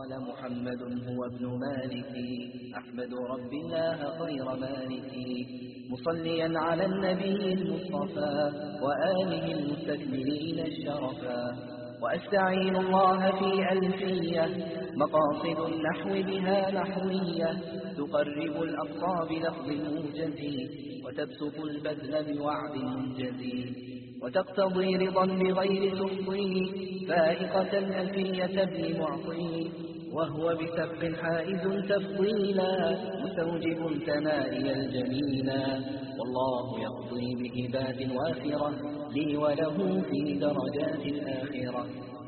قال محمد هو ابن مالك أحمد رب الله خير مالك مصليا على النبي المصطفى وآله المستكملين الشرفا وأستعين الله في ألفية مقاصد النحو بها نحوية تقرب الأقصى بلفظ موجز وتبسط البذل بوعد منجز وتقتضي رضا بغير سخطي فائقة ألفية ابن معطي وهو بسبق حائز تفضيلا مستوجب ثنائي الجميلا والله يقضي بهبات وافرة لي وله في درجات الآخرة.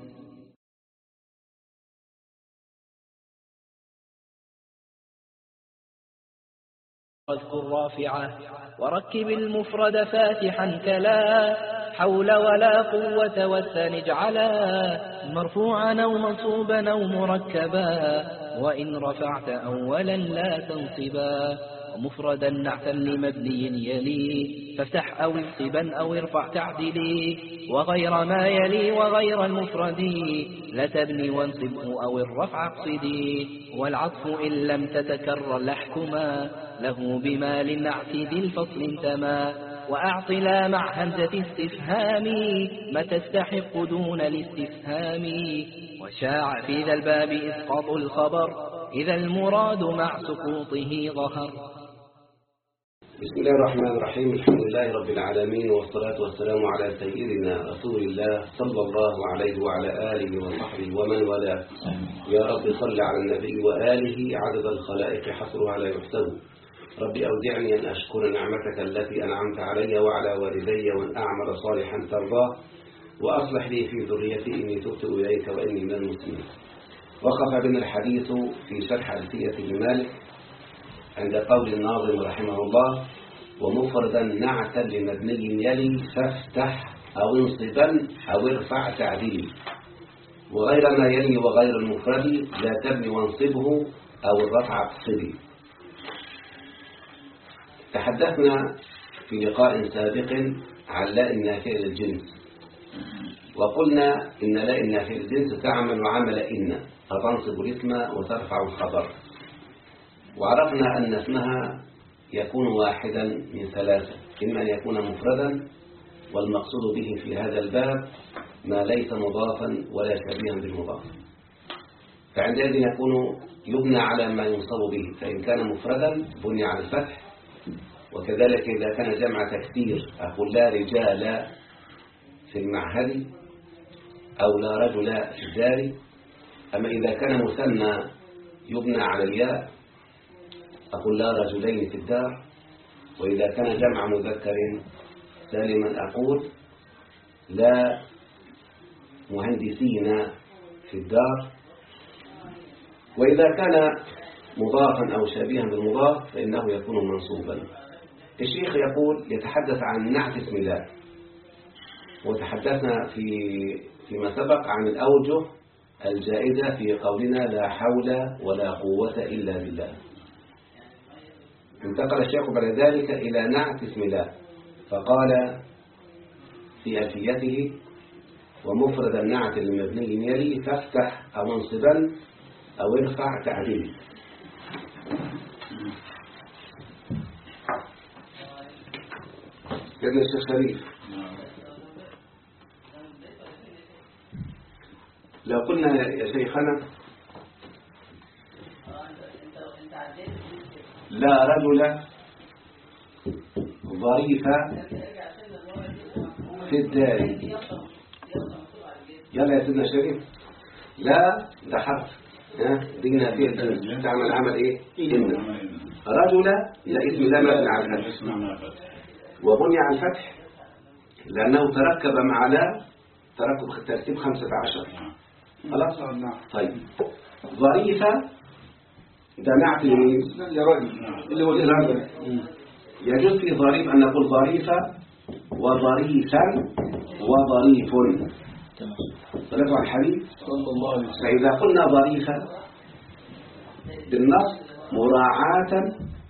واذكر رافعة وركب المفرد فاتحا كلا حول ولا قوة والثانج على مرفوعا أو منصوبا أو مركبا وإن رفعت أولا لا تنصبا ومفردا نعتا لمبني يلي فافتح أو انصبا أو ارفع تعدلي وغير ما يلي وغير المفرد لا تبني وانصبه أو الرفع اقصدي والعطف إن لم تتكرر لاحكما له بما للنعت ذي الفصل انتما وأعطلا مع همزة استفهام ما تستحق دون الاستفهام وشاع في ذا الباب إسقاط الخبر إذا المراد مع سقوطه ظهر. بسم الله الرحمن الرحيم. الحمد لله رب العالمين والصلاة والسلام على سيدنا رسول الله صلى الله عليه وعلى آله وصحبه ومن والاه. يا رب صل على النبي وآله عدد الخلائق حصرها لا يحسب. ربي أودعني أن أشكر نعمتك التي أنعمت علي وعلى والدي وأن أعمل صالحا ترضاه وأصلح لي في ذريتي إني تبت إليك وإني من المسلمين. وقف بنا الحديث في شرح ألفية ابن مالك عند قول الناظم رحمه الله ومفردا نعتا لمبني يلي فافتح أو انصبا أو ارفع تعديلي وغير ما يلي وغير المفرد لا تبني وانصبه أو الرفع اقصدي. تحدثنا في لقاء سابق عن لاء النافية للجنس وقلنا إن لاء النافية للجنس تعمل عمل إن فتنصب الاسم وترفع الخبر، وعرفنا أن اسمها يكون واحدا من ثلاثة، إما أن يكون مفردا والمقصود به في هذا الباب ما ليس مضافا ولا شبيها بالمضاف، فعندئذ يكون يبنى على ما ينصب به، فإن كان مفردا بني على الفتح، وكذلك إذا كان جمع تكثير أقول لا رجال في المعهد أو لا رجل في الدار. أما إذا كان مثنى يبنى على الياء أقول لا رجلين في الدار، وإذا كان جمع مذكر سالما أقول لا مهندسين في الدار. وإذا كان مضافا أو شبيها بالمضاف فإنه يكون منصوبا. الشيخ يقول يتحدث عن نعت اسم الله، وتحدثنا فيما سبق عن الأوجه الجائزة في قولنا لا حول ولا قوة إلا بالله. انتقل الشيخ بعد ذلك إلى نعت اسم الله فقال في ألفيته ومفرد النعت المبني يلي فافتح أو انصبا أو ارفع تعديل. سيدنا الشيخ شريف، لو قلنا يا شيخنا لا رجل ظريف في الدار، يلا يا سيدنا شريف، لا ده حرف دينا فيه تعمل عمل ايه؟ إن رجل لا اسم لا مبني على الفتح وبني على الفتح لأنه تركب مع لا تركب ترتيب 15. خلاص؟ طيب ظريفة ده نعت لمين؟ اللي هو الرجل. يجوز في ظريف أن نقول ظريفة وظريفا وظريف. صلى على الحبيب صلى الله عليه وسلم. فإذا قلنا ظريفة بالنص مراعاة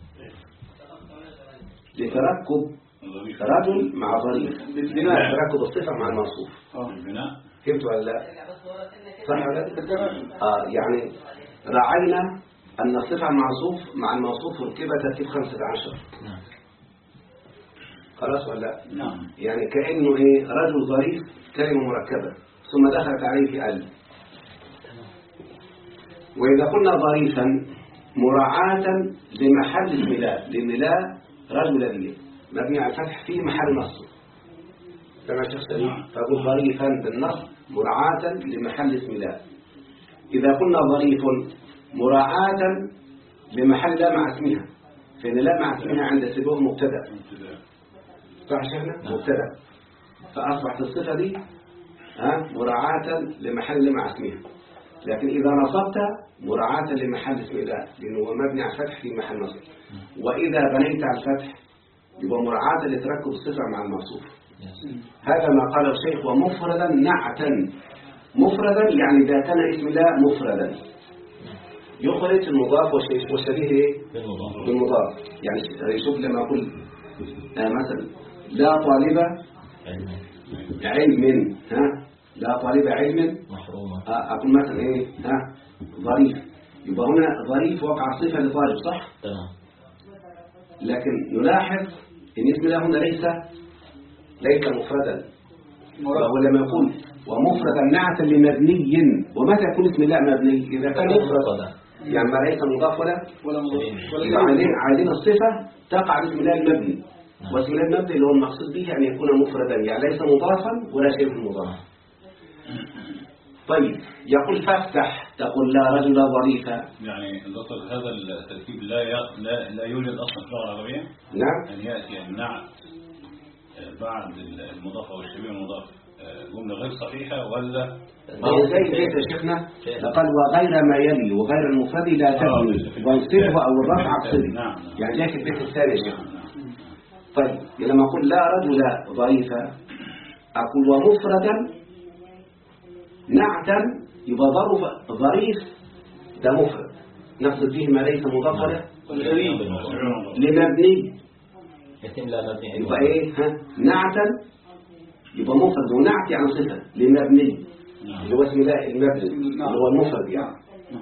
لتركب رجل مع ظريف بالبناء، تركب الصفة مع الموصوف. فهمت ولا لا؟ صح ولا لا؟ يعني رأينا أن الصفة الموصوف مع الموصوف ركب ترتيب 15. نعم. خلاص ولا؟ نعم. يعني كأنه إيه؟ رجل ظريف كلمة مركبة ثم دخلت عليه في ال. وإذا قلنا ظريفا مراعاة لمحل اسم لا، لأن لا رجل دي مبني على الفتح في محل نصب كما شيخ سليم، فأقول ظريفا بالنصب مراعاة لمحل اسم لا. إذا قلنا ظريف مراعاة لمحل لا مع اسمها، فإن لا مع اسمها عند سبوه مبتدأ، صح شيخنا؟ مبتدأ، فأصبحت الصفة دي مراعاة لمحل لا مع اسمها. لكن إذا نصبت مراعاة لمحل اسم لا، لأنه هو مبني على الفتح في محل نصب. وإذا بنيت على الفتح يبقى مراعاة لتركب الصفة مع الموصوف. هذا ما قال الشيخ. ومفردا نعتا، مفردا يعني إذا كان اسم لا مفردا يخرج المضاف والشبيه ايه؟ بالمضاف. يعني شوف لما أقول مثلا لا طالب علم، لا طالب علم محرومة، أقول مثلا ايه؟ ظريف، يبقى هنا ظريف وقع صفة لطالب، صح؟ تمام. لكن نلاحظ ان اسم الله هنا ليس مفردا، وهو لما يقول ومفردا نعتا لمبني. ومتى يكون اسم الله مبني؟ إذا كان مفرد يعني ما ليس مضاف ولا مضاف. عايزين الصفة تقع باسم الله المبني، واسم الله المبني اللي هو المقصود به أن يكون مفردا، يعني ليس مضافا ولا شيء مضاف. طيب يقول فافتح، تقول لا رجل ظريفا. يعني دكتور هذا التركيب لا يوجد أصلا في اللغة العربية. نعم. أن يأتي النعت بعد المضاف أو الشبيه المضاف جملة غير صحيحة ولا زي بيت يا شيخنا قال وغير ما يلي وغير المفرد لا تبني وانصبه أو الرفع اقصده. يعني جاء في البيت الثاني يا شيخنا. طيب لما أقول لا رجل ظريفا أقول ومفردا نعتا، يبقى ظريف ده مفرد نقصد به ما ليس مضافا لمبني، يبقى ايه؟ نعتا، يبقى مفرد، ونعت يعني صفة لمبني اللي هو اسم الله المبني اللي هو المفرد. يعني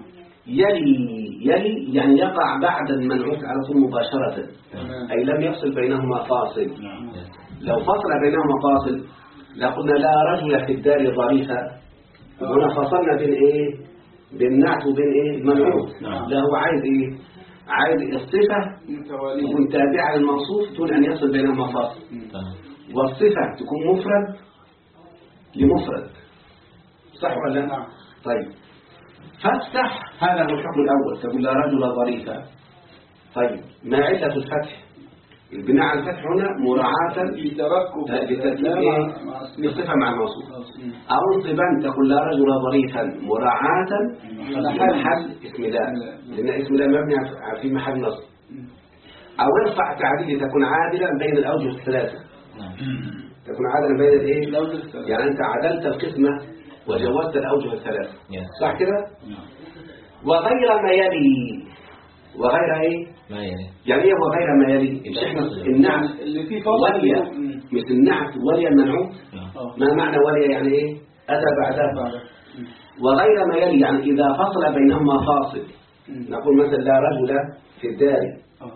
يلي يعني يقع بعد المنعوت على طول مباشرة، أي لم يفصل بينهما فاصل. لو فصل بينهما فاصل لقلنا لا رجل في الدار ظريفا، هنا فصلنا بين ايه؟ بين نعت وبين ايه؟ المنعوت. لا هو عايز ايه؟ عايز الصفة تكون تابعة للموصوف دون أن يصل بينهما فاصل، والصفة تكون مفرد لمفرد، صح ولا لا؟ طيب فافتح، هذا هو الحكم الأول، تقول لا رجل ظريفا. طيب ما علة الفتح؟ البناء على الفتح هنا مراعاة لتركيب الصفة مع الموصوف. أو انصبا تقول لا رجل ظريفا مراعاة لمحل اسم لا، لأن اسم لا مبني في محل نصب. أو ارفع تعديل تكون عادلا بين الأوجه الثلاثة، تكون عادلا بين الايه؟ يعني أنت عدلت القسمة وجوزت الأوجه الثلاثة، صح كده؟ وغير ما يلي، وغير ايه؟ ما يلي يعني ايه وغير ما يلي؟ النعت اللي فيه ولي، مثل النعت ولي المنعوت. ما معنى ولي؟ يعني ايه؟ أتى بعدها. وغير ما يلي يعني إذا فصل بينهما فاصل، نقول مثلا لا رجل في الدار،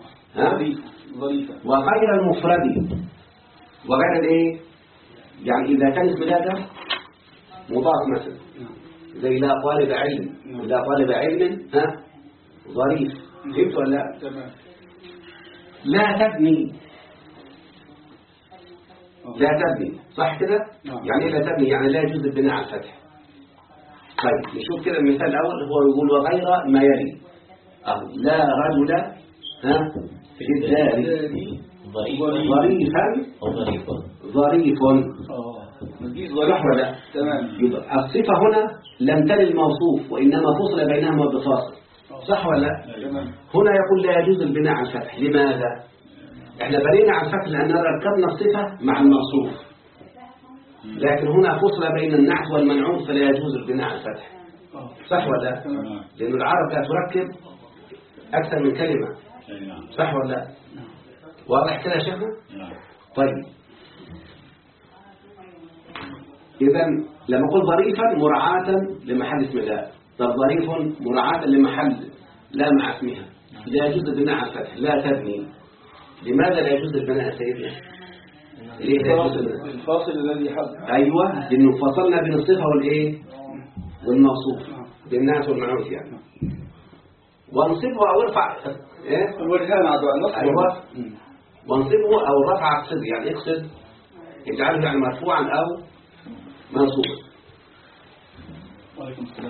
وغير المفرد، وغير الايه؟ يعني إذا كان اسم لا مضاف مثلا زي لا طالب علم، لا طالب علم ظريف، فهمت ولا لا؟ تمام. لا تبني، لا تبني، صح كده؟ يعني لا تبني يعني لا يجوز البناء على الفتح. طيب نشوف كده المثال الأول، هو يقول وغير ما يلي. لا رجل في الدار ظريف صح ولا؟ تمام. يبقى الصفة هنا لم تل الموصوف وإنما فصل بينهما بفاصل، صح ولا؟ هنا يقول لا يجوز البناء على الفتح. لماذا؟ احنا بنينا على الفتح لأننا ركبنا الصفة مع الموصوف، لكن هنا فصل بين النعت والمنعوت فلا يجوز البناء على الفتح، صح ولا؟ لأن العرب لا تركب أكثر من كلمة، صح ولا؟ واضح كده يا شيخنا؟ طيب إذا لما أقول ظريفا مراعاة لمحل اسم الله، طب ظريف مراعاة لمحل لا مع اسمها، لا يجوز البناء على الفتح، لا تبني. لماذا لا يجوز البناء سيدنا؟ ليه لا يجوز البناء؟ الفاصل الذي حدث. أيوة، لأنه فصلنا بين الصفة والإيه والموصوف، بالناس والمنعوت يعني. وانصبه أو ارفع إيه؟ الوجهان عدوى النصب. أيوة، وانصبه أو الرفع اقصد، يعني اقصد اجعله يعني مرفوعا أو منصوبا. وعليكم السلام.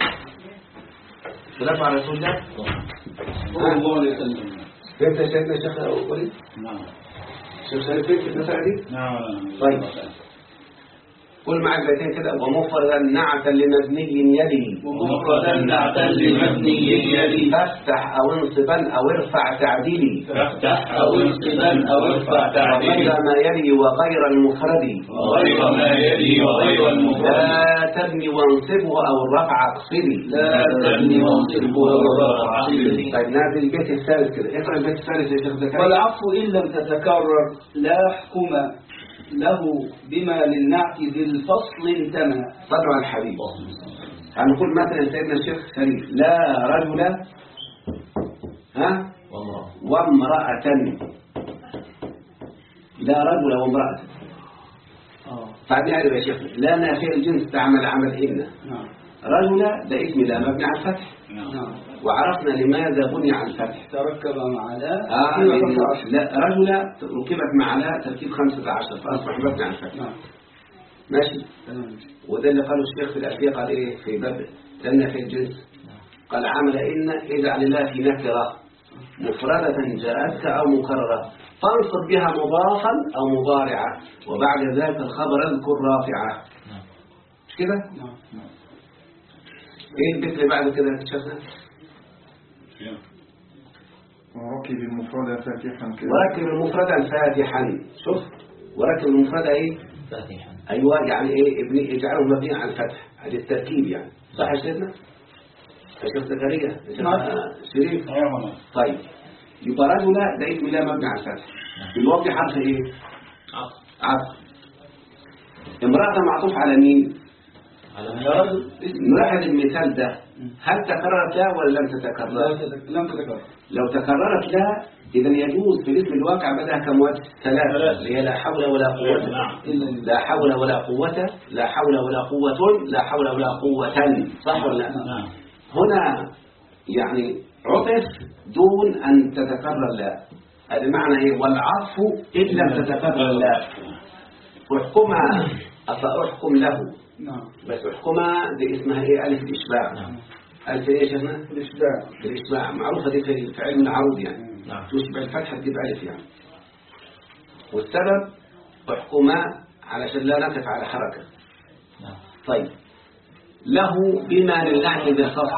صلاة على رسول الله صلى الله عليه وسلم. فهمت يا سيدنا الشيخ وليد؟ نعم. شيخ سالم فهمت المسألة دي؟ نعم. طيب قل معك بيتين كده. ومفردا نعتا لمبني يلي، ومفردا نعتا لمبني يلي، فافتح أو انصبا أو ارفع تعديلي، فافتح أو انصبا أو ارفع تعديلي، وغير ما يلي وغير المفرد، وغير ما يلي وغير المفرد، لا تبني وانصبه أو الرفع اقصدي، لا تبني وانصبه أو الرفع اقصدي. طيب نازل البيت الثالث كده، اقرأ البيت الثالث يا شيخ زكريا. والعطف إن لم تتكرر لا حكم له بما للنعت ذي الفصل انتمى. صلوا على الحبيب. هنقول مثلا سيدنا الشيخ شريف لا رجل وامرأة، لا رجل وامرأة. بعدين يعرف يا شيخ لا نافع الجنس تعمل عمل إن. رجل ده اسم لا مبني على الفتح. وعرفنا لماذا بني على الفتح. تركب مع لا رجل ركبت مع لا تركيب 15 فأصبح مبني على الفتح. ماشي. وده اللي قاله الشيخ في الألفية، قال إيه في باب لنا في الجنس، قال عمل إن اجعل الله في نكرة مفردة جاءتك أو مكررة فانصب بها مضافا أو مضارعة وبعد ذلك الخبر اذكر رافعة. مش كده؟ ايه البيت اللي بعد كده شفنا؟ وركب المفرد فاتحا كده. وركب المفرد فاتحا. شوف وركب المفرد ايه فاتحا. ايوه يعني ايه ابني اجعله مبني على الفتح، هذا التركيب يعني. صح يا سيدنا يا شيخ زكريا يا شيخ شريف؟ طيب يبقى رجل ده اسم لا مبني على الفتح، الوقت حرف ايه عطف. امرأة معطوف على مين؟ نلاحظ المثال ده، هل تكررت لا ولا لم تتكرر؟ لم تتكرر. لو تكررت لا إذا يجوز في الاسم الواقع بدها كم وجه؟ ثلاثة، اللي هي لا حول ولا قوة. لا حول ولا قوة، لا حول ولا قوة، لا حول ولا قوة. صح ولا لا؟ هنا يعني عطف دون أن تتكرر لا، هذا معنى ايه؟ والعطف إن لم تتكرر لا واحكمها أفأحكم له. بس احكمها دي اسمها ايه؟ ألف الإشباع. ألف ايه يا شيخنا؟ الإشباع معروفة دي في علم العروض يعني. تشبع الفتحة تجيب ألف يعني. والسبب احكمها علشان لا نقف على حركة. طيب له بما للنعت بالخصم.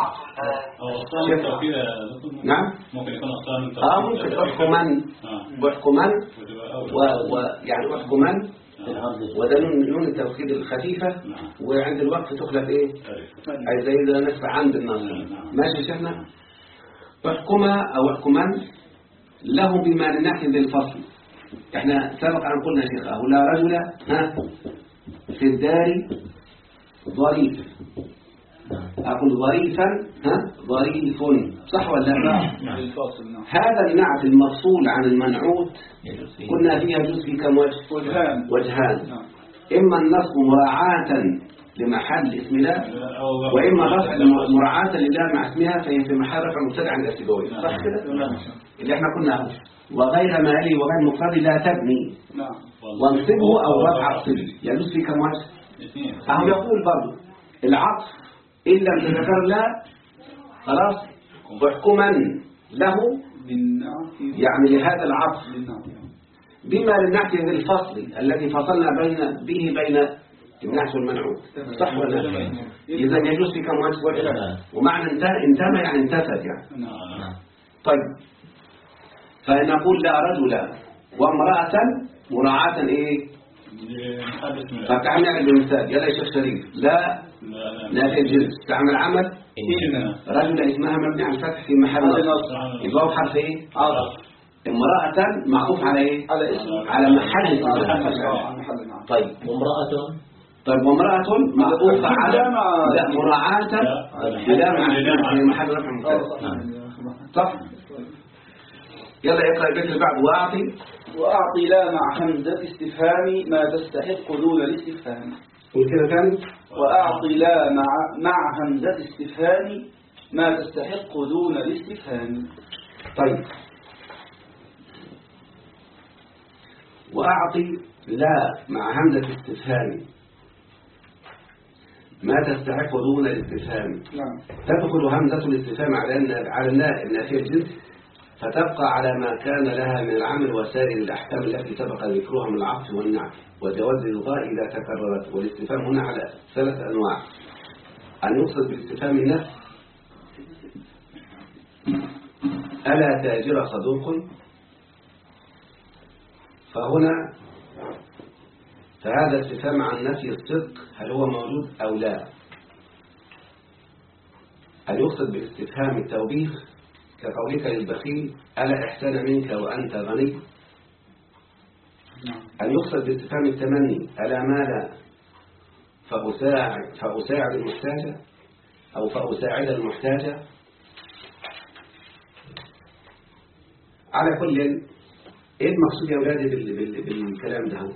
نعم ممكن يكون أصلا من ممكن احكما واحكما يعني احكما وده نون التوكيد الخفيفة وعند الوقف تخلف ايه اي زي ده نسبة عند النصر. ماشي يا شيخنا. احكما او احكما له بما للنعت بالفصل. احنا سبق ان قلنا يا شيخ اهو لا رجل في الدار ظريف. أقول ظريفا ظريف صح ولا لا؟ هذا النعت المفصول عن المنعوت قلنا فيها جزء في كم وجه؟ وجهان. إما النصب مراعاة لمحل اسم لا، وإما الرفع مراعاة لله مع اسمها فهي في محل رفع مبتدع عند السيبوي. صح كده؟ اللي احنا قلنا وغير ما يلي وغير مفرد لا تبني وانصبه أو رفع اقصده يجوز في كم وجه؟ أهم يقول برضه العطف إن لم تذكر لا خلاص واحكما له يعني لهذا العطف بما للنعت بالفصل الذي فصلنا بين النعت والمنعوت. صح ولا لا؟ إذا يجوز في كم وجه؟ ومعنى انتمى يعني انتفد يعني. طيب فنقول لا رجل وامرأة مراعاة ايه؟ فتعمل بالمثال يلا يا شيخ شريف لا في الجنس تعمل عمل رجل اسمها مبني على الفتح في محل نصب يبقى حرف ايه؟ امرأة معطوف على ايه؟ على محل. طيب وامرأة طيب وامرأة معطوفة على لا مراعاة لا مع محل رفع مبتدأ صح. يلا اقرأ البيت اللي بعد. وأعطي لا مع همزة استفهام ما تستحق دون الاستفهام. قول كده ثاني. وأعطي لا مع همزة استفهام ما تستحق دون الاستفهام. طيب وأعطي لا مع همزة استفهام ما تستحق دون الاستفهام. نعم. تدخل همزة الاستفهام على النافية الجنس فتبقى على ما كان لها من العمل وسائر الأحكام التي سبق ذكرها من العطف والنعت وجواز الإلغاء إذا تكررت. والاستفهام هنا على 3 أنواع. أن يقصد بالاستفهام النفي ألا تاجر صدوق، فهذا استفهام عن نفي الصدق هل هو موجود أو لا. أن يقصد بالاستفهام التوبيخ كقولك للبخيل ألا إحسان منك وأنت غني. أن يقصد باستفهام التمني ألا مال فأساعد المحتاجة أو فأساعد المحتاجة. على كل إيه المقصود يا أولادي بالكلام ده؟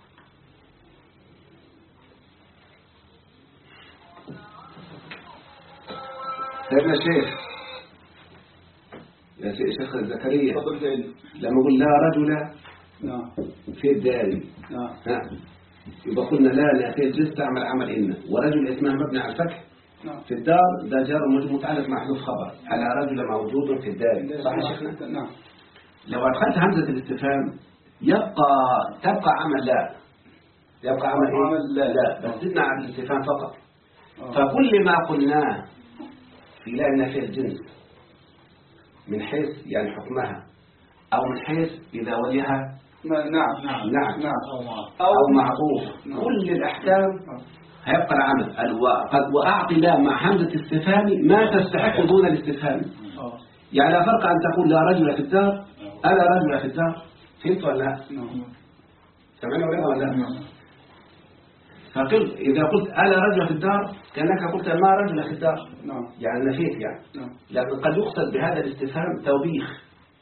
سيدنا الشيخ يا شيخ زكريا لما قل لا رجل في الدار يبقى قلنا لا نافية الجنس تعمل عمل إن، ورجل اسمها مبني على الفتح في الدار ده جار متعلق محذوف خبر على رجل موجود في الدار. صح يا شيخنا؟ نعم. لو أدخلت همزة الاستفهام تبقى عمل لا، يبقى عمل إيه؟ لا بس زدنا على الاستفهام فقط. فكل ما قلناه في لا نافية الجنس من حيث يعني حكمها أو من حيث إذا وليها نعم أو معطوف كل الأحكام هيبقى العمل. وأعطي لا مع همزة استفهام ما تستحق دون الاستفهام. يعني لا فرق أن تقول لا رجل في الدار ألا رجل في الدار. فهمت ولا لا؟ سمعنا ولا لا؟ فقل إذا قلت ألا رجل في الدار كأنك قلت ما رجل في الدار يعني نفيت يعني. لكن قد يقصد بهذا الاستفهام توبيخ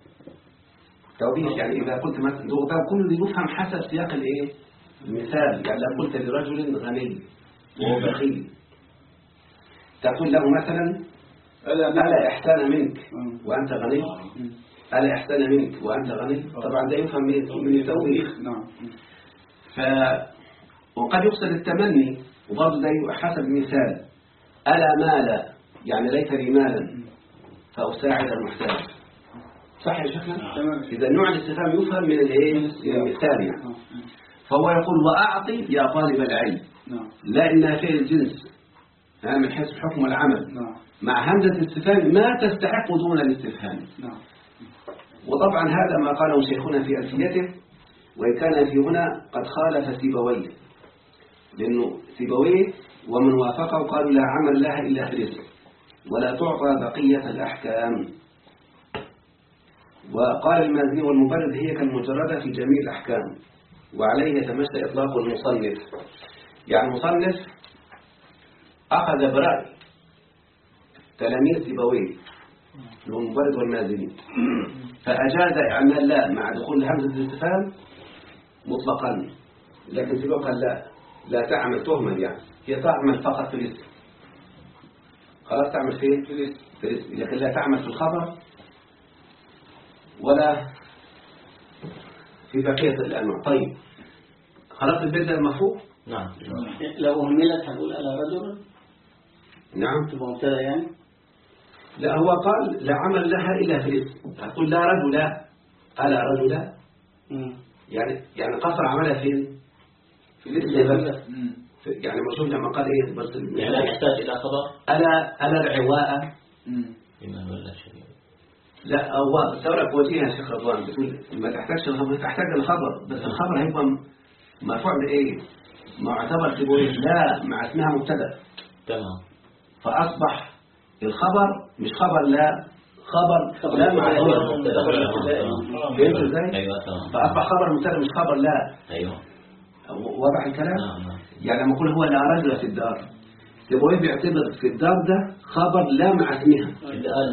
يعني إذا قلت مثلا كل يفهم حسب سياق الإيه المثال. يعني لو قلت لرجل غني وهو بخيل تقول له مثلا ألا إحسان منك وأنت غني. ألا إحسان منك وأنت غني طبعا ده يفهم من التوبيخ. وقد يقصد التمني وبرضه ده حسب المثال. ألا مال يعني ليس لي مالا فأساعد المحتاج. صح يا شيخنا؟ إذا نوع الاستفهام يفهم من المثال يعني. فهو يقول وأعطي يا طالب العلم لا إنها فعل الجنس من حيث الحكم والعمل مع همزة الاستفهام ما تستحق دون الاستفهام. وطبعا هذا ما قاله شيخنا في ألفيته وإن كان في هنا قد خالف سيبويه لأنه سيبويه ومن وافقه قالوا لا عمل لها إلا في الاسم ولا تعطى بقية الأحكام. وقال المازني والمبرد هي كالمجردة في جميع الأحكام وعليه يتمشى إطلاق المصنف. يعني المصنف أخذ برأي تلاميذ سيبويه المبرد والمازني فأجاز إعمال لا مع دخول همزة الاستفهام مطلقا. لكن سيبويه قال لا تعمل تهمل يعني هي تعمل فقط في الاسم. خلاص تعمل فين؟ في الاسم لكن لا تعمل في الخبر ولا في بقية الأنواع. طيب خلاص البيت ده المفهوم؟ نعم. لو أهملت هنقول على رجل نعم تبقى مبتدا يعني. لا هو قال لا عمل لها إلا في الاسم هتقول لا رجل ألا رجل يعني قصر عملها فين؟ في الاسم بس. يعني مشهور لما قال ايه بس يعني لا يحتاج الى خبر. ألا العواء بما ولا شيء. لا هو سورك وجيها يا شيخ رضوان بتقول ما تحتاجش الخبر تحتاج الخبر بس الخبر هيبقى مرفوع بايه معتبر سيبويه لا مع اسمها مبتدا. تمام. فاصبح الخبر مش خبر لا خبر لا مع فهمت ازاي؟ ايوه تمام. فاصبح خبر مبتدا مش خبر لا. ايوه وضع الكلام. يعني لما أقول هو لا رجل في الدار سيبويه بيعتبر في الدار ده خبر لا مع اسمها.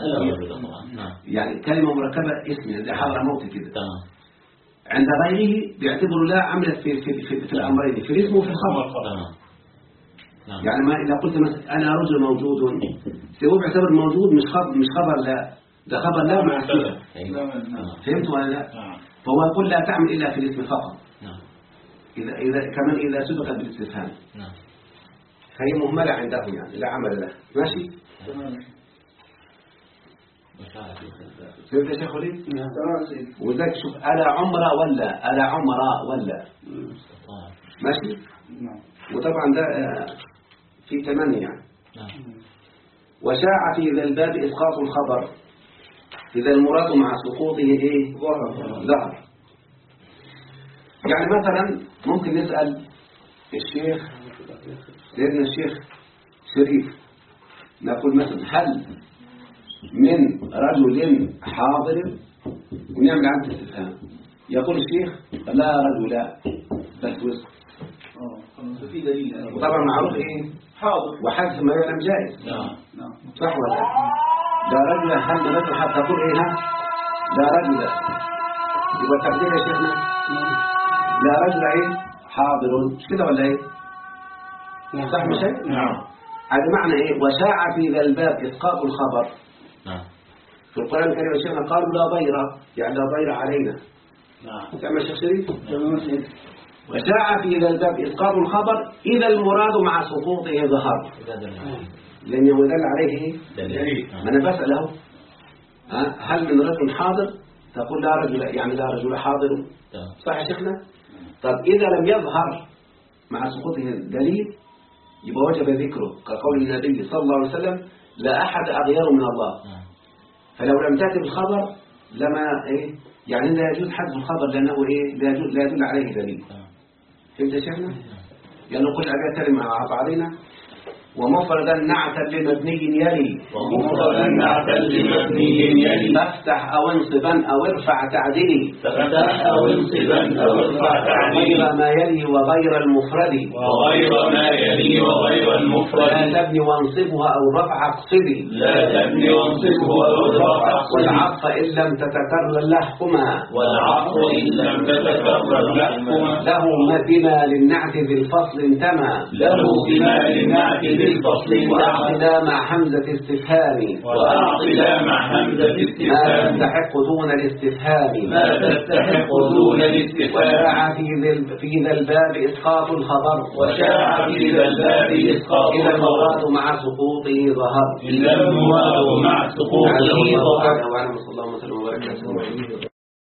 يعني كلمة مركبة اسمها زي حضر موت كده. عند غيره بيعتبروا لا عملت في الأمرين في الاسم وفي الخبر. يعني ما إذا قلت مثلا أنا رجل موجود سيبويه بيعتبر موجود مش خبر لا، ده خبر لا مع اسمها. فهمت ولا لا؟ فهو يقول لا تعمل إلا في الاسم فقط. إذا كمان إذا سبقت بالاستفهام. فهي مهملة عندهم يعني لا عمل له. ماشي؟ فهمت يا شيخ وليد؟ وذلك شوف ألا عمره ولا ماشي؟ وطبعا ده في تمني يعني. وشاع في ذا الباب إسقاط الخبر إذا المراد مع سقوطه إيه؟ ظهر. يعني مثلا ممكن نسأل الشيخ سيدنا الشيخ شريف نقول مثلا هل من رجل حاضر ونعمل عنه استفهام يقول الشيخ لا رجل بس وسط. في دليل. وطبعا معروف ايه حاضر وحذف ما يعلم جائز. صح ولا لا رجل هل من رجل حتى تقول ايه ها لا رجل يبقى التقدير يا شيخنا لا رجل ايه حاضر مش كده ولا ايه صح مش هيك؟ نعم. هذا معنى ايه وشاع في ذا الباب اسقاط الخبر. في القرآن الكريم يا شيخنا قالوا لا ضير يعني لا ضير علينا. تعمل الشيخ شريف وشاع في ذا الباب اسقاط الخبر اذا المراد مع سقوطه ظهر لانه دل عليه ايه ما انا بسأله هل من رجل حاضر تقول لا رجل يعني لا رجل حاضر. صح يا شيخنا؟ طب اذا لم يظهر مع سقوطه الدليل يبقى وجب ذكره كقول النبي صلى الله عليه وسلم لا أحد أغير من الله. فلو لم تأتي بالخبر لما إيه يعني لا يجوز حذف الخبر لأنه إيه لا يدل عليه دليل. فهمت يا شيخنا؟ يعني نقول أبيات كلمة مع بعضنا ومفردا نعتا لمبني يلي فافتح أو انصبا أو ارفع تعديلي غير ما يلي وغير المفرد لا تبني وانصبها أو رفع اقصدي والعطف إن لم تتكرر لحكما له بما للنعت بالفصل انتمى وأعطي مع حمزة استفهام ما تستحق دون الاستفهام وشاع في ذا الباب إسقاط الخبر إذا المراد مع سقوطه ظهر. وعلى الله وسلم وبارك